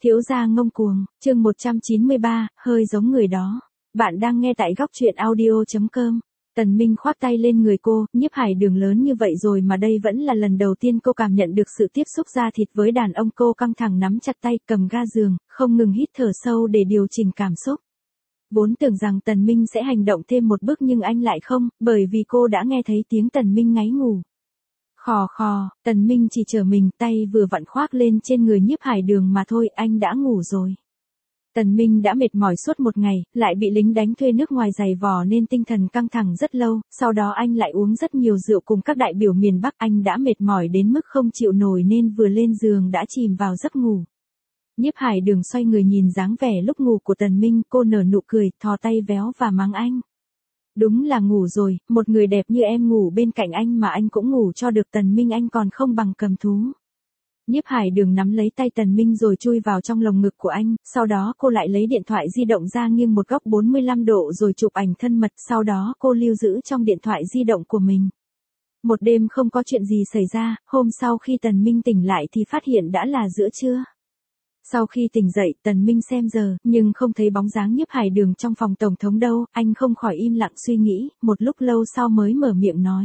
Thiếu gia ngông cuồng, chương 193, hơi giống người đó. Bạn đang nghe tại góc truyện audio.com. Tần Minh khoác tay lên người cô, Nhiếp Hải Đường lớn như vậy rồi mà đây vẫn là lần đầu tiên cô cảm nhận được sự tiếp xúc da thịt với đàn ông. Cô căng thẳng nắm chặt tay, cầm ga giường, không ngừng hít thở sâu để điều chỉnh cảm xúc. Vốn tưởng rằng Tần Minh sẽ hành động thêm một bước nhưng anh lại không, bởi vì cô đã nghe thấy tiếng Tần Minh ngáy ngủ. Khò khò, Tần Minh chỉ trở mình, tay vừa vặn khoác lên trên người Nhiếp Hải Đường mà thôi, anh đã ngủ rồi. Tần Minh đã mệt mỏi suốt một ngày, lại bị lính đánh thuê nước ngoài giày vò nên tinh thần căng thẳng rất lâu, sau đó anh lại uống rất nhiều rượu cùng các đại biểu miền Bắc, anh đã mệt mỏi đến mức không chịu nổi nên vừa lên giường đã chìm vào giấc ngủ. Nhiếp Hải Đường xoay người nhìn dáng vẻ lúc ngủ của Tần Minh, cô nở nụ cười, thò tay véo và mắng anh. Đúng là ngủ rồi, một người đẹp như em ngủ bên cạnh anh mà anh cũng ngủ cho được. Tần Minh anh còn không bằng cầm thú. Nhiếp Hải Đường nắm lấy tay Tần Minh rồi chui vào trong lồng ngực của anh, sau đó cô lại lấy điện thoại di động ra nghiêng một góc 45 độ rồi chụp ảnh thân mật, sau đó cô lưu giữ trong điện thoại di động của mình. Một đêm không có chuyện gì xảy ra, hôm sau khi Tần Minh tỉnh lại thì phát hiện đã là giữa trưa. Sau khi tỉnh dậy, Tần Minh xem giờ, nhưng không thấy bóng dáng Nhiếp Hải Đường trong phòng tổng thống đâu, anh không khỏi im lặng suy nghĩ, một lúc lâu sau mới mở miệng nói.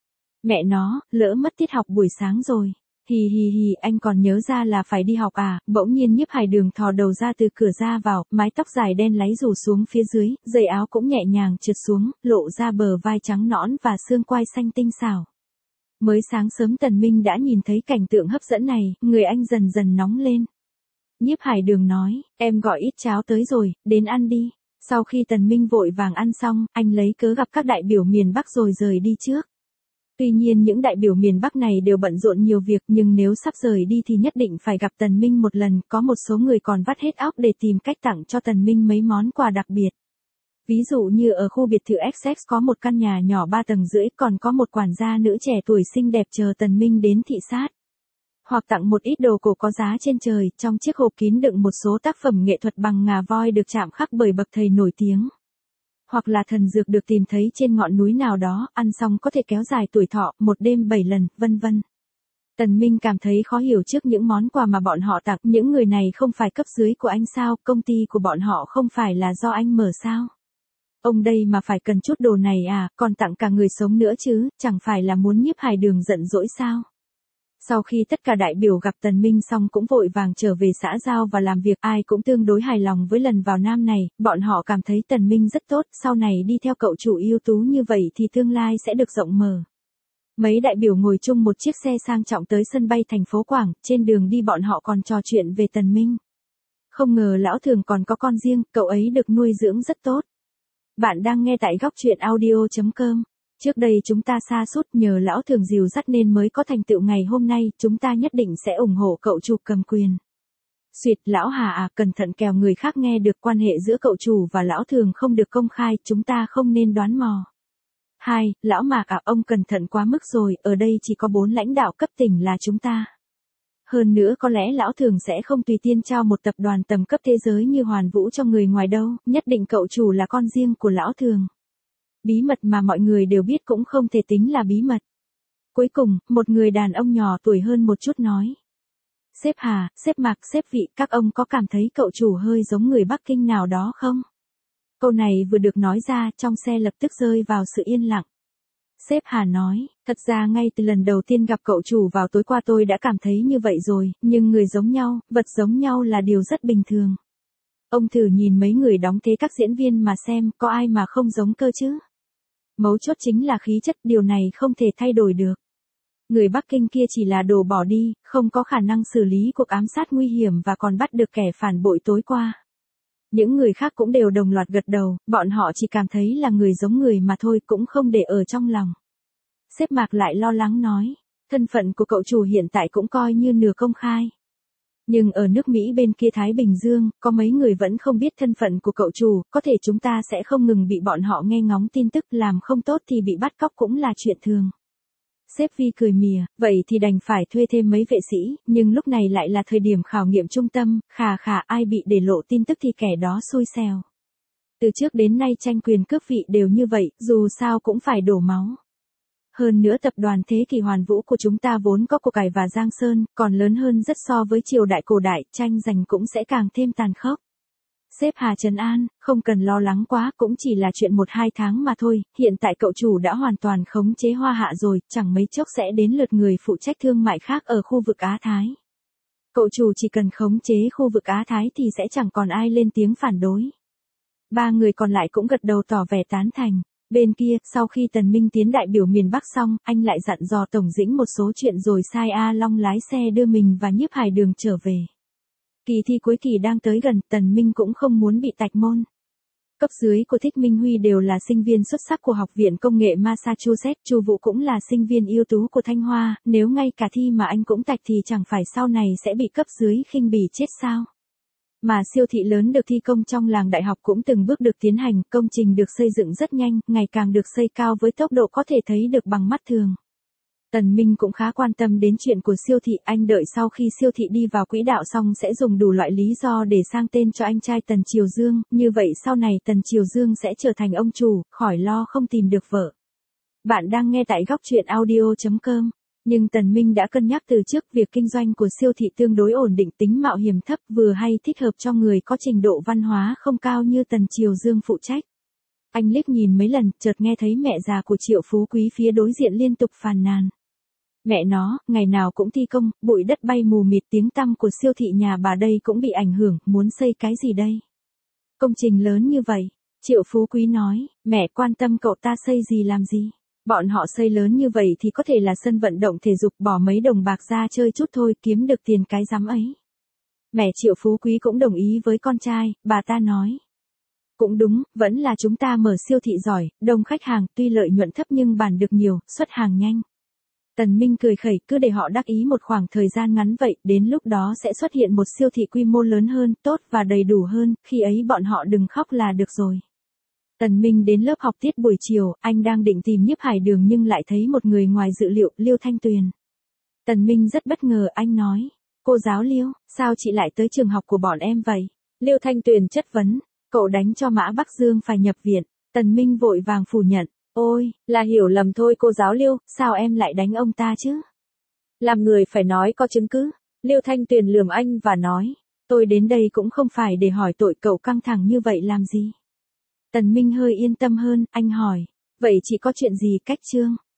Mẹ nó, lỡ mất tiết học buổi sáng rồi. Hì hì hì, anh còn nhớ ra là phải đi học à? Bỗng nhiên Nhiếp Hải Đường thò đầu ra từ cửa ra vào, mái tóc dài đen láy rủ xuống phía dưới, dây áo cũng nhẹ nhàng trượt xuống, lộ ra bờ vai trắng nõn và xương quai xanh tinh xảo. Mới sáng sớm Tần Minh đã nhìn thấy cảnh tượng hấp dẫn này, người anh dần dần nóng lên. Nhiếp Hải Đường nói, em gọi ít cháo tới rồi, đến ăn đi. Sau khi Tần Minh vội vàng ăn xong, anh lấy cớ gặp các đại biểu miền Bắc rồi rời đi trước. Tuy nhiên những đại biểu miền Bắc này đều bận rộn nhiều việc, nhưng nếu sắp rời đi thì nhất định phải gặp Tần Minh một lần, có một số người còn vắt hết óc để tìm cách tặng cho Tần Minh mấy món quà đặc biệt. Ví dụ như ở khu biệt thự XX có một căn nhà nhỏ 3 tầng rưỡi, còn có một quản gia nữ trẻ tuổi xinh đẹp chờ Tần Minh đến thị sát. Hoặc tặng một ít đồ cổ có giá trên trời, trong chiếc hộp kín đựng một số tác phẩm nghệ thuật bằng ngà voi được chạm khắc bởi bậc thầy nổi tiếng. Hoặc là thần dược được tìm thấy trên ngọn núi nào đó, ăn xong có thể kéo dài tuổi thọ, một đêm 7 lần, vân vân. Tần Minh cảm thấy khó hiểu trước những món quà mà bọn họ tặng, những người này không phải cấp dưới của anh sao, công ty của bọn họ không phải là do anh mở sao. Ông đây mà phải cần chút đồ này à, còn tặng cả người sống nữa chứ, chẳng phải là muốn Nhiếp Hải Đường giận dỗi sao. Sau khi tất cả đại biểu gặp Tần Minh xong cũng vội vàng trở về xã giao và làm việc, ai cũng tương đối hài lòng với lần vào Nam này, bọn họ cảm thấy Tần Minh rất tốt, sau này đi theo cậu chủ ưu tú như vậy thì tương lai sẽ được rộng mở. Mấy đại biểu ngồi chung một chiếc xe sang trọng tới sân bay thành phố Quảng, trên đường đi bọn họ còn trò chuyện về Tần Minh. Không ngờ lão Thường còn có con riêng, cậu ấy được nuôi dưỡng rất tốt. Bạn đang nghe tại góc truyện audio.com. Trước đây chúng ta sa sút, nhờ lão Thường dìu dắt nên mới có thành tựu ngày hôm nay, chúng ta nhất định sẽ ủng hộ cậu chủ cầm quyền. Xuyệt, lão Hà à, cẩn thận kẻo người khác nghe được, quan hệ giữa cậu chủ và lão Thường không được công khai, chúng ta không nên đoán mò. 2. Lão Mạc à, ông cẩn thận quá mức rồi, ở đây chỉ có 4 lãnh đạo cấp tỉnh là chúng ta. Hơn nữa có lẽ lão Thường sẽ không tùy tiện trao một tập đoàn tầm cấp thế giới như Hoàn Vũ cho người ngoài đâu, nhất định cậu chủ là con riêng của lão Thường. Bí mật mà mọi người đều biết cũng không thể tính là bí mật. Cuối cùng, một người đàn ông nhỏ tuổi hơn một chút nói. Sếp Hà, sếp Mạc, sếp Vị, các ông có cảm thấy cậu chủ hơi giống người Bắc Kinh nào đó không? Câu này vừa được nói ra, trong xe lập tức rơi vào sự yên lặng. Sếp Hà nói, thật ra ngay từ lần đầu tiên gặp cậu chủ vào tối qua tôi đã cảm thấy như vậy rồi, nhưng người giống nhau, vật giống nhau là điều rất bình thường. Ông thử nhìn mấy người đóng thế các diễn viên mà xem, có ai mà không giống cơ chứ? Mấu chốt chính là khí chất, điều này không thể thay đổi được. Người Bắc Kinh kia chỉ là đồ bỏ đi, không có khả năng xử lý cuộc ám sát nguy hiểm và còn bắt được kẻ phản bội tối qua. Những người khác cũng đều đồng loạt gật đầu, bọn họ chỉ cảm thấy là người giống người mà thôi, cũng không để ở trong lòng. Sếp Mạc lại lo lắng nói, thân phận của cậu chủ hiện tại cũng coi như nửa công khai. Nhưng ở nước Mỹ bên kia Thái Bình Dương, có mấy người vẫn không biết thân phận của cậu chủ, có thể chúng ta sẽ không ngừng bị bọn họ nghe ngóng tin tức, làm không tốt thì bị bắt cóc cũng là chuyện thường. Sếp Vi cười mỉa, vậy thì đành phải thuê thêm mấy vệ sĩ, nhưng lúc này lại là thời điểm khảo nghiệm trung tâm, khà ai bị để lộ tin tức thì kẻ đó xui xẻo. Từ trước đến nay tranh quyền cướp vị đều như vậy, dù sao cũng phải đổ máu. Hơn nữa tập đoàn Thế Kỷ Hoàn Vũ của chúng ta vốn có của cải và Giang Sơn, còn lớn hơn rất so với triều đại cổ đại, tranh giành cũng sẽ càng thêm tàn khốc. Sếp Hà trấn an, không cần lo lắng quá, cũng chỉ là chuyện 1-2 tháng mà thôi, hiện tại cậu chủ đã hoàn toàn khống chế Hoa Hạ rồi, chẳng mấy chốc sẽ đến lượt người phụ trách thương mại khác ở khu vực Á Thái. Cậu chủ chỉ cần khống chế khu vực Á Thái thì sẽ chẳng còn ai lên tiếng phản đối. 3 người còn lại cũng gật đầu tỏ vẻ tán thành. Bên kia, sau khi Tần Minh tiến đại biểu miền Bắc xong, anh lại dặn dò Tổng Dĩnh một số chuyện rồi sai A Long lái xe đưa mình và Nhiếp Hải Đường trở về. Kỳ thi cuối kỳ đang tới gần, Tần Minh cũng không muốn bị tạch môn. Cấp dưới của Thích Minh Huy đều là sinh viên xuất sắc của Học viện Công nghệ Massachusetts, Chu Vũ cũng là sinh viên ưu tú của Thanh Hoa, nếu ngay cả thi mà anh cũng tạch thì chẳng phải sau này sẽ bị cấp dưới khinh bỉ chết sao? Mà siêu thị lớn được thi công trong làng đại học cũng từng bước được tiến hành, công trình được xây dựng rất nhanh, ngày càng được xây cao với tốc độ có thể thấy được bằng mắt thường. Tần Minh cũng khá quan tâm đến chuyện của siêu thị, anh đợi sau khi siêu thị đi vào quỹ đạo xong sẽ dùng đủ loại lý do để sang tên cho anh trai Tần Triều Dương, như vậy sau này Tần Triều Dương sẽ trở thành ông chủ, khỏi lo không tìm được vợ. Bạn đang nghe tại góc truyện audio.com. Nhưng Tần Minh đã cân nhắc từ trước, việc kinh doanh của siêu thị tương đối ổn định, tính mạo hiểm thấp, vừa hay thích hợp cho người có trình độ văn hóa không cao như Tần Triều Dương phụ trách. Anh liếc nhìn mấy lần, chợt nghe thấy mẹ già của Triệu Phú Quý phía đối diện liên tục phàn nàn. Mẹ nó, ngày nào cũng thi công, bụi đất bay mù mịt, tiếng tăm của siêu thị nhà bà đây cũng bị ảnh hưởng, muốn xây cái gì đây? Công trình lớn như vậy, Triệu Phú Quý nói, mẹ quan tâm cậu ta xây gì làm gì? Bọn họ xây lớn như vậy thì có thể là sân vận động thể dục, bỏ mấy đồng bạc ra chơi chút thôi, kiếm được tiền cái rắm ấy. Mẹ Triệu Phú Quý cũng đồng ý với con trai, bà ta nói. Cũng đúng, vẫn là chúng ta mở siêu thị giỏi, đông khách hàng, tuy lợi nhuận thấp nhưng bán được nhiều, xuất hàng nhanh. Tần Minh cười khẩy, cứ để họ đắc ý một khoảng thời gian ngắn vậy, đến lúc đó sẽ xuất hiện một siêu thị quy mô lớn hơn, tốt và đầy đủ hơn, khi ấy bọn họ đừng khóc là được rồi. Tần Minh đến lớp học tiết buổi chiều, anh đang định tìm Nhiếp Hải Đường nhưng lại thấy một người ngoài dự liệu, Liêu Thanh Tuyền. Tần Minh rất bất ngờ, anh nói, cô giáo Liêu, sao chị lại tới trường học của bọn em vậy? Liêu Thanh Tuyền chất vấn, cậu đánh cho Mã Bắc Dương phải nhập viện. Tần Minh vội vàng phủ nhận, ôi, là hiểu lầm thôi cô giáo Liêu, sao em lại đánh ông ta chứ? Làm người phải nói có chứng cứ. Liêu Thanh Tuyền lườm anh và nói, tôi đến đây cũng không phải để hỏi tội, cậu căng thẳng như vậy làm gì? Tần Minh hơi yên tâm hơn, anh hỏi, vậy chỉ có chuyện gì cách Trương?